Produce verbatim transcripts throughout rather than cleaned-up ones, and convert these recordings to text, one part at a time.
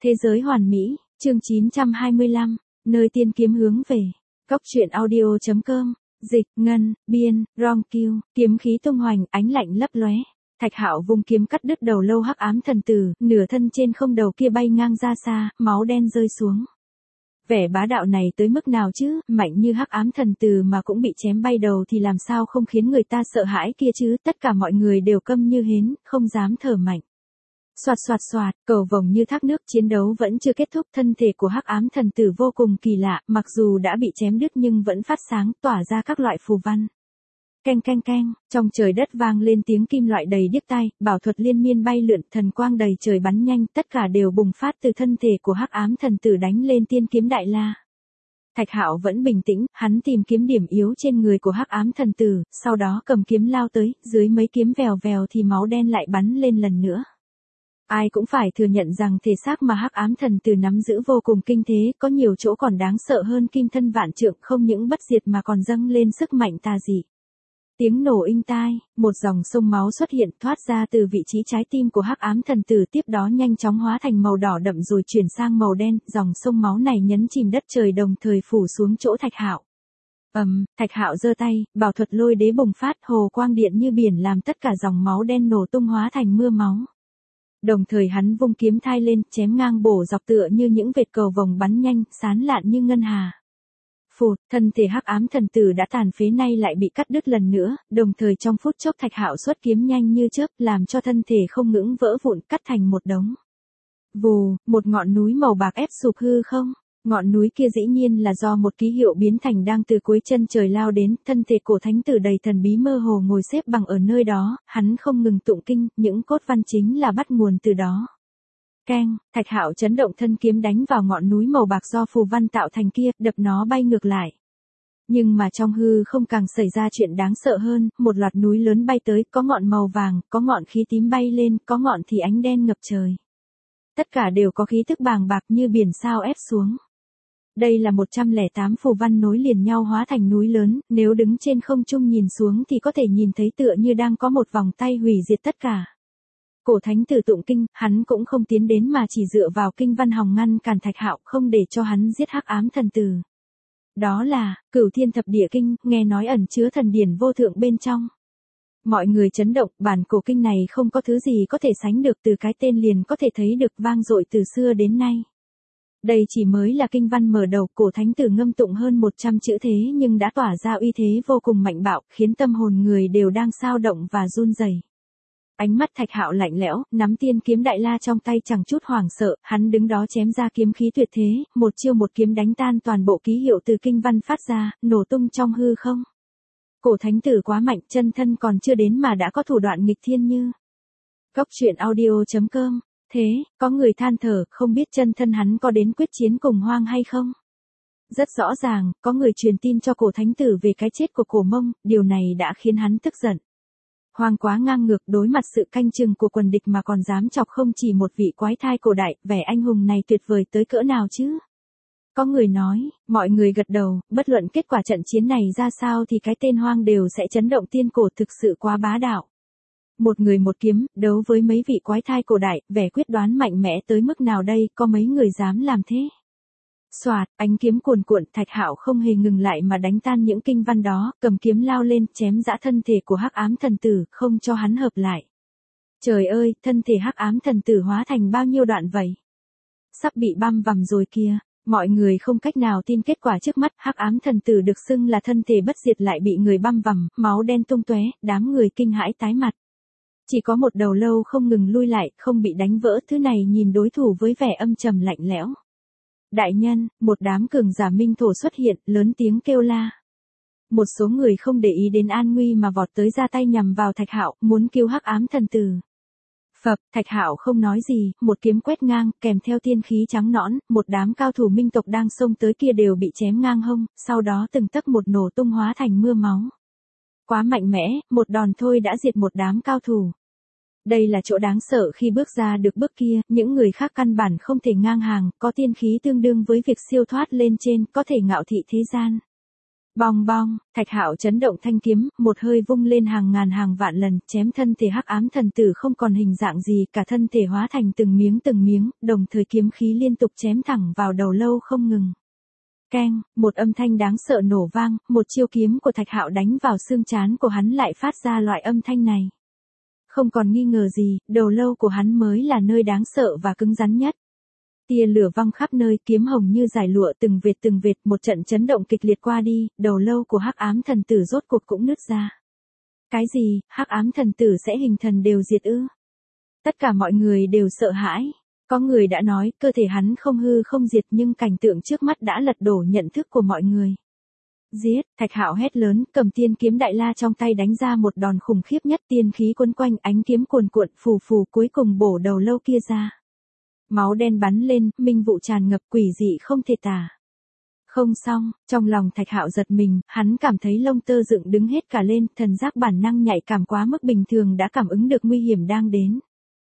Thế giới hoàn mỹ, chương chín trăm hai mươi lăm, nơi tiên kiếm hướng về. Cốc truyện audio chấm com, dịch, ngân, biên, ron kiêu, kiếm khí tung hoành, ánh lạnh lấp lóe. Thạch Hạo vung kiếm cắt đứt đầu lâu hắc ám thần tử, nửa thân trên không đầu kia bay ngang ra xa, máu đen rơi xuống. Vẻ bá đạo này tới mức nào chứ, mạnh như hắc ám thần tử mà cũng bị chém bay đầu thì làm sao không khiến người ta sợ hãi kia chứ, tất cả mọi người đều câm như hến, không dám thở mạnh. Soạt soạt soạt, cầu vồng như thác nước, chiến đấu vẫn chưa kết thúc, thân thể của hắc ám thần tử vô cùng kỳ lạ, mặc dù đã bị chém đứt nhưng vẫn phát sáng, tỏa ra các loại phù văn. Keng keng keng, trong trời đất vang lên tiếng kim loại đầy điếc tai, bảo thuật liên miên bay lượn, thần quang đầy trời bắn nhanh, tất cả đều bùng phát từ thân thể của hắc ám thần tử đánh lên tiên kiếm đại la. Thạch Hạo vẫn bình tĩnh, hắn tìm kiếm điểm yếu trên người của hắc ám thần tử, sau đó cầm kiếm lao tới, dưới mấy kiếm vèo vèo thì máu đen lại bắn lên lần nữa. Ai cũng phải thừa nhận rằng thể xác mà hắc ám thần tử nắm giữ vô cùng kinh thế, có nhiều chỗ còn đáng sợ hơn kim thân vạn trượng, không những bất diệt mà còn dâng lên sức mạnh tà dị. Tiếng nổ inh tai, một dòng sông máu xuất hiện thoát ra từ vị trí trái tim của hắc ám thần tử, tiếp đó nhanh chóng hóa thành màu đỏ đậm rồi chuyển sang màu đen, dòng sông máu này nhấn chìm đất trời đồng thời phủ xuống chỗ Thạch Hạo. Ầm, um, Thạch Hạo giơ tay, bảo thuật lôi đế bùng phát, hồ quang điện như biển làm tất cả dòng máu đen nổ tung hóa thành mưa máu. Đồng thời hắn vung kiếm thai lên, chém ngang bổ dọc tựa như những vệt cầu vồng bắn nhanh, sán lạn như ngân hà. Phụt, thân thể hắc ám thần tử đã tàn phế nay lại bị cắt đứt lần nữa, đồng thời trong phút chốc Thạch Hạo xuất kiếm nhanh như chớp, làm cho thân thể không ngững vỡ vụn, cắt thành một đống. Vù, một ngọn núi màu bạc ép sụp hư không. Ngọn núi kia dĩ nhiên là do một ký hiệu biến thành đang từ cuối chân trời lao đến, thân thể cổ thánh tử đầy thần bí mơ hồ ngồi xếp bằng ở nơi đó, hắn không ngừng tụng kinh, những cốt văn chính là bắt nguồn từ đó. Keng, Thạch Hạo chấn động thân kiếm đánh vào ngọn núi màu bạc do phù văn tạo thành kia, đập nó bay ngược lại. Nhưng mà trong hư không càng xảy ra chuyện đáng sợ hơn, một loạt núi lớn bay tới, có ngọn màu vàng, có ngọn khí tím bay lên, có ngọn thì ánh đen ngập trời. Tất cả đều có khí tức bàng bạc như biển sao ép xuống. Đây là một trăm lẻ tám phù văn nối liền nhau hóa thành núi lớn, nếu đứng trên không trung nhìn xuống thì có thể nhìn thấy tựa như đang có một vòng tay hủy diệt tất cả. Cổ thánh tử tụng kinh, hắn cũng không tiến đến mà chỉ dựa vào kinh văn hòng ngăn cản Thạch Hạo, không để cho hắn giết hắc ám thần tử. Đó là Cửu Thiên Thập Địa Kinh, nghe nói ẩn chứa thần điển vô thượng bên trong. Mọi người chấn động, bản cổ kinh này không có thứ gì có thể sánh được, từ cái tên liền có thể thấy được vang dội từ xưa đến nay. Đây chỉ mới là kinh văn mở đầu, cổ thánh tử ngâm tụng hơn một trăm chữ thế nhưng đã tỏa ra uy thế vô cùng mạnh bạo, khiến tâm hồn người đều đang xao động và run rẩy. Ánh mắt Thạch Hạo lạnh lẽo, nắm tiên kiếm đại la trong tay chẳng chút hoảng sợ, hắn đứng đó chém ra kiếm khí tuyệt thế, một chiêu một kiếm đánh tan toàn bộ ký hiệu từ kinh văn phát ra, nổ tung trong hư không. Cổ thánh tử quá mạnh, chân thân còn chưa đến mà đã có thủ đoạn nghịch thiên như. Cốc truyện audio chấm com. Thế, có người than thở, không biết chân thân hắn có đến quyết chiến cùng Hoang hay không? Rất rõ ràng, có người truyền tin cho cổ thánh tử về cái chết của Cổ Mông, điều này đã khiến hắn tức giận. Hoang quá ngang ngược, đối mặt sự canh chừng của quần địch mà còn dám chọc không chỉ một vị quái thai cổ đại, vẻ anh hùng này tuyệt vời tới cỡ nào chứ? Có người nói, mọi người gật đầu, bất luận kết quả trận chiến này ra sao thì cái tên Hoang đều sẽ chấn động tiên cổ, thực sự quá bá đạo. Một người một kiếm, đấu với mấy vị quái thai cổ đại, vẻ quyết đoán mạnh mẽ tới mức nào đây, có mấy người dám làm thế? Soạt, ánh kiếm cuồn cuộn, Thạch Hạo không hề ngừng lại mà đánh tan những kinh văn đó, cầm kiếm lao lên, chém dã thân thể của hắc ám thần tử, không cho hắn hợp lại. Trời ơi, thân thể hắc ám thần tử hóa thành bao nhiêu đoạn vậy? Sắp bị băm vằm rồi kìa. Mọi người không cách nào tin kết quả trước mắt, hắc ám thần tử được xưng là thân thể bất diệt lại bị người băm vằm, máu đen tung tóe, đám người kinh hãi tái mặt. Chỉ có một đầu lâu không ngừng lui lại, không bị đánh vỡ, thứ này nhìn đối thủ với vẻ âm trầm lạnh lẽo. Đại nhân, một đám cường giả minh thổ xuất hiện, lớn tiếng kêu la. Một số người không để ý đến an nguy mà vọt tới ra tay nhằm vào Thạch Hạo, muốn cứu hắc ám thần tử. Phập, Thạch Hạo không nói gì, một kiếm quét ngang, kèm theo tiên khí trắng nõn, một đám cao thủ minh tộc đang xông tới kia đều bị chém ngang hông, sau đó từng tấc một nổ tung hóa thành mưa máu. Quá mạnh mẽ, một đòn thôi đã diệt một đám cao thủ. Đây là chỗ đáng sợ khi bước ra được bước kia, những người khác căn bản không thể ngang hàng, có tiên khí tương đương với việc siêu thoát lên trên, có thể ngạo thị thế gian. Bong bong, Thạch Hạo chấn động thanh kiếm, một hơi vung lên hàng ngàn hàng vạn lần, chém thân thể hắc ám thần tử không còn hình dạng gì, cả thân thể hóa thành từng miếng từng miếng, đồng thời kiếm khí liên tục chém thẳng vào đầu lâu không ngừng. Keng, một âm thanh đáng sợ nổ vang, một chiêu kiếm của Thạch Hạo đánh vào xương trán của hắn lại phát ra loại âm thanh này. Không còn nghi ngờ gì, đầu lâu của hắn mới là nơi đáng sợ và cứng rắn nhất. Tia lửa văng khắp nơi, kiếm hồng như giải lụa từng vệt từng vệt, một trận chấn động kịch liệt qua đi, đầu lâu của hắc ám thần tử rốt cuộc cũng nứt ra. Cái gì, hắc ám thần tử sẽ hình thần đều diệt ư? Tất cả mọi người đều sợ hãi. Có người đã nói, cơ thể hắn không hư không diệt, nhưng cảnh tượng trước mắt đã lật đổ nhận thức của mọi người. Giết, Thạch Hạo hét lớn, cầm tiên kiếm đại la trong tay đánh ra một đòn khủng khiếp nhất, tiên khí quấn quanh, ánh kiếm cuồn cuộn, phù phù, cuối cùng bổ đầu lâu kia ra. Máu đen bắn lên, minh vụ tràn ngập, quỷ dị không thể tả. Không xong, trong lòng Thạch Hạo giật mình, hắn cảm thấy lông tơ dựng đứng hết cả lên, thần giác bản năng nhạy cảm quá mức bình thường đã cảm ứng được nguy hiểm đang đến.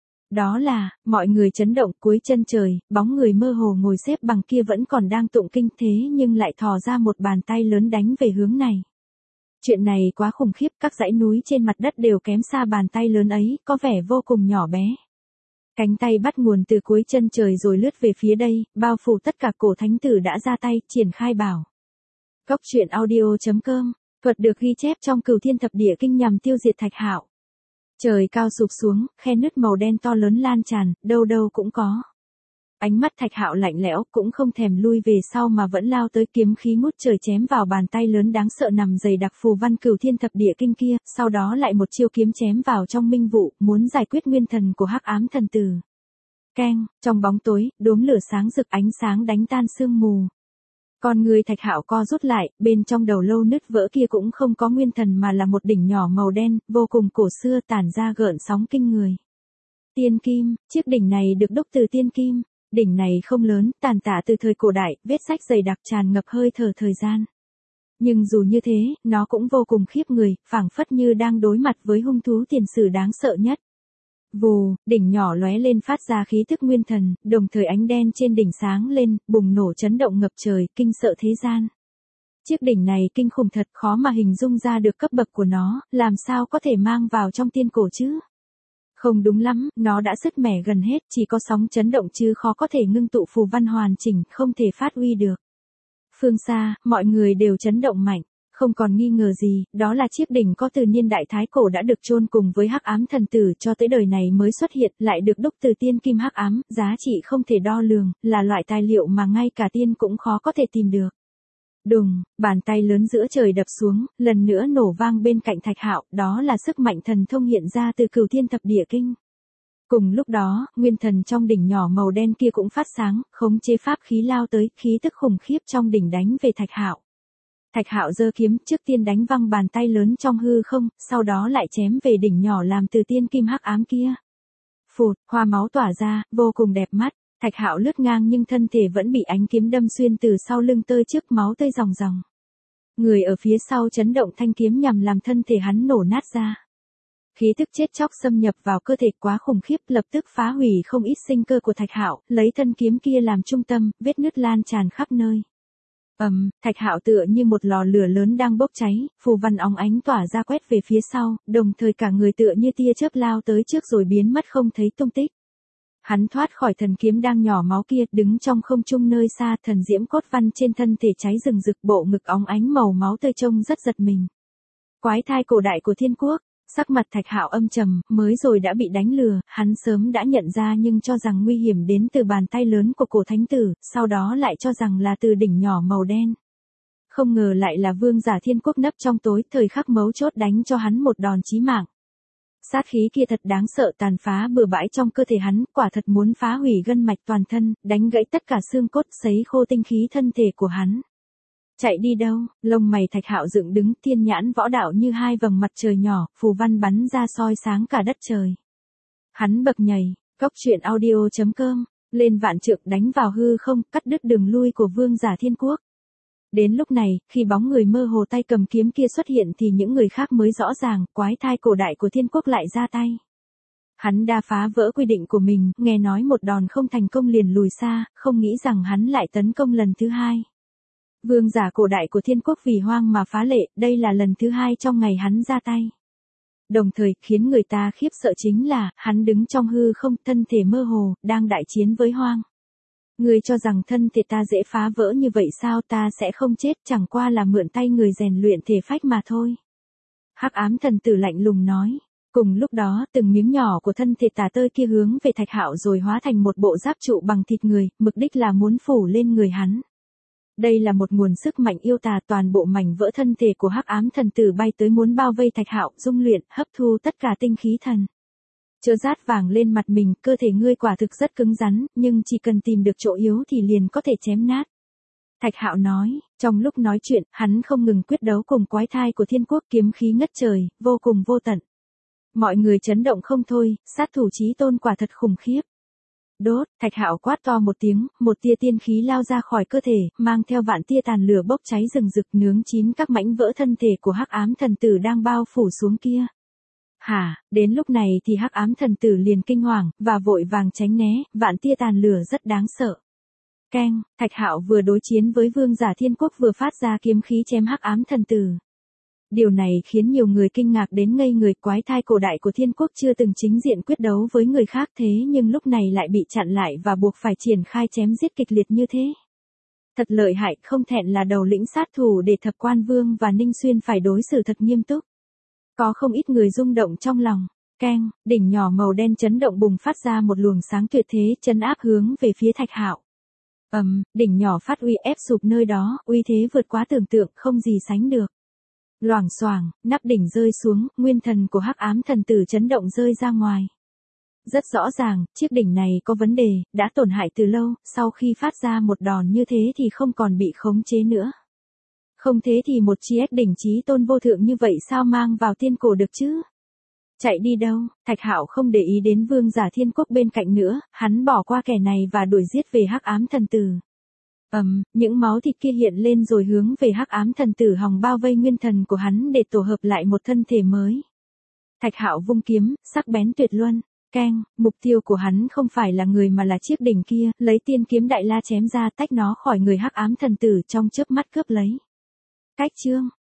Đó là, mọi người chấn động, cuối chân trời, bóng người mơ hồ ngồi xếp bằng kia vẫn còn đang tụng kinh thế nhưng lại thò ra một bàn tay lớn đánh về hướng này. Chuyện này quá khủng khiếp, các dãy núi trên mặt đất đều kém xa bàn tay lớn ấy, có vẻ vô cùng nhỏ bé. Cánh tay bắt nguồn từ cuối chân trời rồi lướt về phía đây, bao phủ tất cả, cổ thánh tử đã ra tay, triển khai bảo. Cốc truyện audio chấm com, thuật được ghi chép trong Cửu Thiên Thập Địa Kinh nhằm tiêu diệt Thạch Hạo. Trời cao sụp xuống, khe nứt màu đen to lớn lan tràn, đâu đâu cũng có. Ánh mắt Thạch Hạo lạnh lẽo, cũng không thèm lui về sau mà vẫn lao tới, kiếm khí ngút trời chém vào bàn tay lớn đáng sợ nằm dày đặc phù văn Cửu Thiên Thập Địa Kinh kia, sau đó lại một chiêu kiếm chém vào trong minh vụ, muốn giải quyết nguyên thần của hắc ám thần tử. Keng, trong bóng tối, đốm lửa sáng rực, ánh sáng đánh tan sương mù. Con người Thạch Hạo co rút lại, bên trong đầu lâu nứt vỡ kia cũng không có nguyên thần mà là một đỉnh nhỏ màu đen, vô cùng cổ xưa, tản ra gợn sóng kinh người. Tiên kim, chiếc đỉnh này được đúc từ tiên kim. Đỉnh này không lớn, tàn tạ từ thời cổ đại, vết rách dày đặc tràn ngập hơi thở thời gian. Nhưng dù như thế, nó cũng vô cùng khiếp người, phảng phất như đang đối mặt với hung thú tiền sử đáng sợ nhất. Vù, đỉnh nhỏ lóe lên phát ra khí thức nguyên thần, đồng thời ánh đen trên đỉnh sáng lên, bùng nổ chấn động ngập trời, kinh sợ thế gian. Chiếc đỉnh này kinh khủng thật, khó mà hình dung ra được cấp bậc của nó, làm sao có thể mang vào trong tiên cổ chứ? Không đúng lắm, nó đã sứt mẻ gần hết, chỉ có sóng chấn động chứ khó có thể ngưng tụ phù văn hoàn chỉnh, không thể phát huy được. Phương xa, mọi người đều chấn động mạnh, không còn nghi ngờ gì, đó là chiếc đỉnh có từ niên đại Thái Cổ đã được chôn cùng với hắc ám thần tử cho tới đời này mới xuất hiện, lại được đúc từ tiên kim hắc ám, giá trị không thể đo lường, là loại tài liệu mà ngay cả tiên cũng khó có thể tìm được. Đùng, bàn tay lớn giữa trời đập xuống, lần nữa nổ vang bên cạnh Thạch Hạo, đó là sức mạnh thần thông hiện ra từ Cửu Thiên Thập Địa Kinh. Cùng lúc đó, nguyên thần trong đỉnh nhỏ màu đen kia cũng phát sáng, khống chế pháp khí lao tới, khí tức khủng khiếp trong đỉnh đánh về Thạch Hạo. Thạch Hạo giơ kiếm, trước tiên đánh văng bàn tay lớn trong hư không, sau đó lại chém về đỉnh nhỏ làm từ tiên kim hắc ám kia. Phụt, hoa máu tỏa ra, vô cùng đẹp mắt. Thạch Hạo lướt ngang nhưng thân thể vẫn bị ánh kiếm đâm xuyên từ sau lưng tơi trước, máu tơi ròng ròng. Người ở phía sau chấn động thanh kiếm nhằm làm thân thể hắn nổ nát ra. Khí tức chết chóc xâm nhập vào cơ thể quá khủng khiếp, lập tức phá hủy không ít sinh cơ của Thạch Hạo, lấy thân kiếm kia làm trung tâm, vết nứt lan tràn khắp nơi. Ầm, um, Thạch Hạo tựa như một lò lửa lớn đang bốc cháy, phù văn óng ánh tỏa ra quét về phía sau, đồng thời cả người tựa như tia chớp lao tới trước rồi biến mất không thấy tung tích. Hắn thoát khỏi thần kiếm đang nhỏ máu kia, đứng trong không trung nơi xa, thần diễm cốt văn trên thân thể cháy rừng rực, bộ ngực óng ánh màu máu tươi trông rất giật mình. Quái thai cổ đại của thiên quốc, sắc mặt Thạch Hạo âm trầm, mới rồi đã bị đánh lừa, hắn sớm đã nhận ra nhưng cho rằng nguy hiểm đến từ bàn tay lớn của cổ thánh tử, sau đó lại cho rằng là từ đỉnh nhỏ màu đen. Không ngờ lại là vương giả thiên quốc nấp trong tối, thời khắc mấu chốt đánh cho hắn một đòn chí mạng. Sát khí kia thật đáng sợ, tàn phá bừa bãi trong cơ thể hắn, quả thật muốn phá hủy gân mạch toàn thân, đánh gãy tất cả xương cốt, sấy khô tinh khí thân thể của hắn. Chạy đi đâu? Lông mày Thạch Hạo dựng đứng, thiên nhãn võ đạo như hai vầng mặt trời nhỏ, phù văn bắn ra soi sáng cả đất trời. Hắn bật nhảy, cốc truyện audio chấm com, lên vạn trượng đánh vào hư không, cắt đứt đường lui của vương giả thiên quốc. Đến lúc này, khi bóng người mơ hồ tay cầm kiếm kia xuất hiện thì những người khác mới rõ ràng, quái thai cổ đại của thiên quốc lại ra tay. Hắn đã phá vỡ quy định của mình, nghe nói một đòn không thành công liền lùi xa, không nghĩ rằng hắn lại tấn công lần thứ hai. Vương giả cổ đại của thiên quốc vì hoang mà phá lệ, đây là lần thứ hai trong ngày hắn ra tay. Đồng thời, khiến người ta khiếp sợ chính là, hắn đứng trong hư không, thân thể mơ hồ, đang đại chiến với hoang. Ngươi cho rằng thân thể ta dễ phá vỡ như vậy sao, ta sẽ không chết, chẳng qua là mượn tay người rèn luyện thể phách mà thôi. Hắc ám thần tử lạnh lùng nói. Cùng lúc đó, từng miếng nhỏ của thân thể tà tơi kia hướng về Thạch Hạo rồi hóa thành một bộ giáp trụ bằng thịt người, mục đích là muốn phủ lên người hắn. Đây là một nguồn sức mạnh yêu tà, toàn bộ mảnh vỡ thân thể của Hắc ám thần tử bay tới muốn bao vây Thạch Hạo, dung luyện, hấp thu tất cả tinh khí thần. Chớ rát vàng lên mặt mình, cơ thể ngươi quả thực rất cứng rắn, nhưng chỉ cần tìm được chỗ yếu thì liền có thể chém nát. Thạch Hạo nói, trong lúc nói chuyện, hắn không ngừng quyết đấu cùng quái thai của thiên quốc, kiếm khí ngất trời, vô cùng vô tận. Mọi người chấn động không thôi, sát thủ chí tôn quả thật khủng khiếp. Đốt, Thạch Hạo quát to một tiếng, một tia tiên khí lao ra khỏi cơ thể, mang theo vạn tia tàn lửa bốc cháy rừng rực nướng chín các mảnh vỡ thân thể của Hắc ám thần tử đang bao phủ xuống kia. Hả, đến lúc này thì Hắc ám thần tử liền kinh hoàng, và vội vàng tránh né, vạn tia tàn lửa rất đáng sợ. Keng, Thạch Hạo vừa đối chiến với vương giả thiên quốc vừa phát ra kiếm khí chém Hắc ám thần tử. Điều này khiến nhiều người kinh ngạc đến ngây người, quái thai cổ đại của thiên quốc chưa từng chính diện quyết đấu với người khác thế nhưng lúc này lại bị chặn lại và buộc phải triển khai chém giết kịch liệt như thế. Thật lợi hại, không thẹn là đầu lĩnh sát thủ để Thập Quan Vương và Ninh Xuyên phải đối xử thật nghiêm túc. Có không ít người rung động trong lòng. Keng, đỉnh nhỏ màu đen chấn động bùng phát ra một luồng sáng tuyệt thế chấn áp hướng về phía Thạch Hạo. Ầm, um, đỉnh nhỏ phát uy ép sụp nơi đó, uy thế vượt quá tưởng tượng, không gì sánh được. Loảng xoảng, nắp đỉnh rơi xuống, nguyên thần của Hắc ám thần tử chấn động rơi ra ngoài. Rất rõ ràng, chiếc đỉnh này có vấn đề, đã tổn hại từ lâu, sau khi phát ra một đòn như thế thì không còn bị khống chế nữa. Không thế thì một chiếc đỉnh chí tôn vô thượng như vậy sao mang vào tiên cổ được chứ? Chạy đi đâu? Thạch Hạo không để ý đến vương giả thiên quốc bên cạnh nữa, hắn bỏ qua kẻ này và đuổi giết về Hắc ám thần tử. Ầm, um, những máu thịt kia hiện lên rồi hướng về Hắc ám thần tử hòng bao vây nguyên thần của hắn để tổ hợp lại một thân thể mới. Thạch Hạo vung kiếm, sắc bén tuyệt luân. Keng, mục tiêu của hắn không phải là người mà là chiếc đỉnh kia, lấy tiên kiếm đại la chém ra tách nó khỏi người Hắc ám thần tử trong chớp mắt cướp lấy. Cách chương